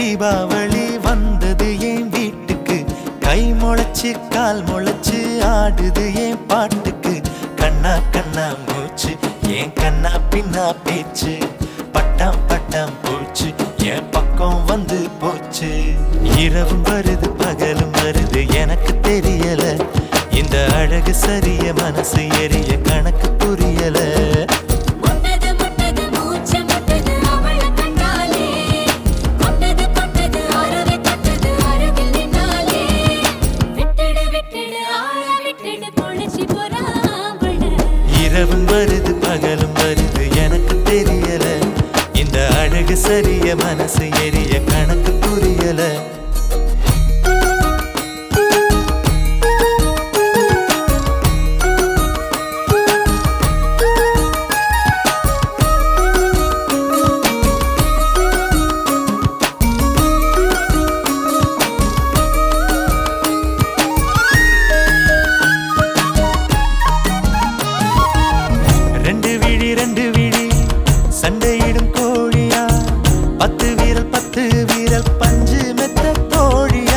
தீபாவளி வந்தது என் வீட்டுக்கு. கை முளைச்சு கால் முளைச்சு ஆடுது என் பாட்டுக்கு. கண்ணா கண்ணா மூச்சு என் கண்ணா பின்னா பேச்சு. பட்டாம் பட்டாம் பூச்சு என் பக்கம் வந்து போச்சு. இரவும் வருது பகலும் வருது எனக்கு தெரியல. இந்த அழகு சரிய மனசு எரிய கணக்கு புரியல. இரவும் வருது பகலும் வருது எனக்கு தெரியல. இந்த அழகு சரிய மனசு எரிய கணக்கு புரியல. ரெண்டு விழி சண்டையிடும் கோழியா, 10 வீரல் 10 வீரல் பஞ்சு மெத்த தோழியா.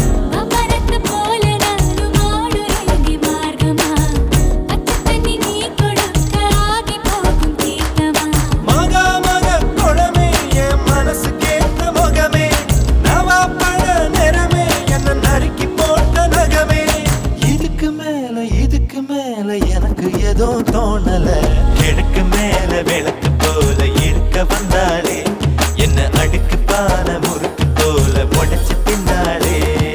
மகா மக குளமே என் மனசு கேட்ட முகமே. நவா பழ நிறமே என்ன நறுக்கி போட்ட நகமே. இதுக்கு மேல எனக்கு ஏதோ தோணல. கிழக்கு மேல விளக்கு போல இருக்க வந்தாளே. என்ன அடுக்கு பான முறுக்கு போல உடைச்சு பின்னாளே.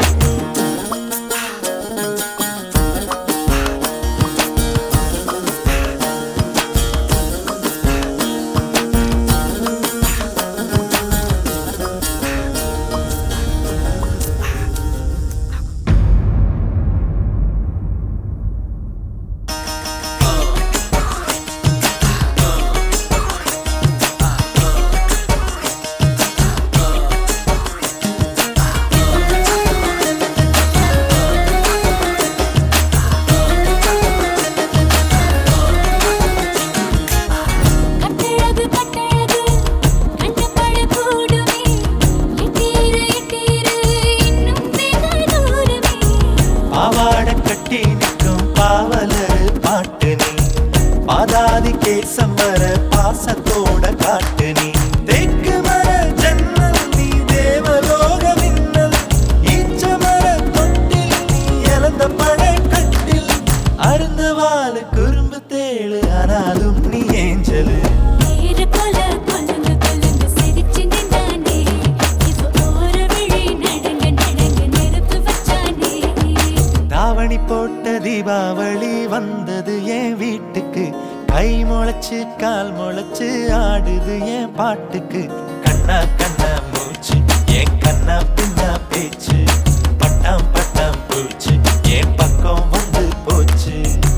பாவாட கட்டி நிற்கும் பாவலர் பாட்டு நீ. பாதாதி கேசம் வர பாசத்தோட காட்டு நீ. தேக்கு மர ஜன்னல் நீ தேவலோக மின்னல். ஈச்ச மர தொட்டில் நீ இழந்த பட கட்டில். அருந்த வாழ குறும்பு தேழு ஆனாலும் நீ ஏஞ்சலு. தாவணி போட்ட தீபாவளி வந்தது என் வீட்டுக்கு. கை முளைச்சு கால் முளைச்சு ஆடுது என் பாட்டுக்கு. கண்ணா கண்ணா மூச்சு என் கண்ணா பின்னா பேச்சு. பட்டாம் பட்டாம் பூச்சு என் பக்கம் வந்து போச்சு.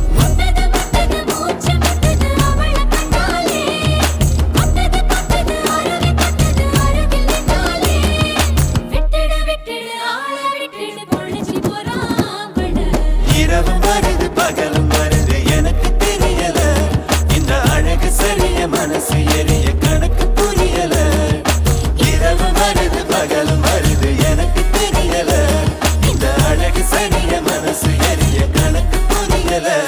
இரவும் வருது பகலும் வருது எனக்கு தெரியல. இந்த அழகு சரிய மனசு எரிய கணக்கு புரியல. இரவும் வருது பகலும் வருது எனக்கு தெரியல. இந்த அழகு சரிய மனசு எரிய கணக்கு புரியல.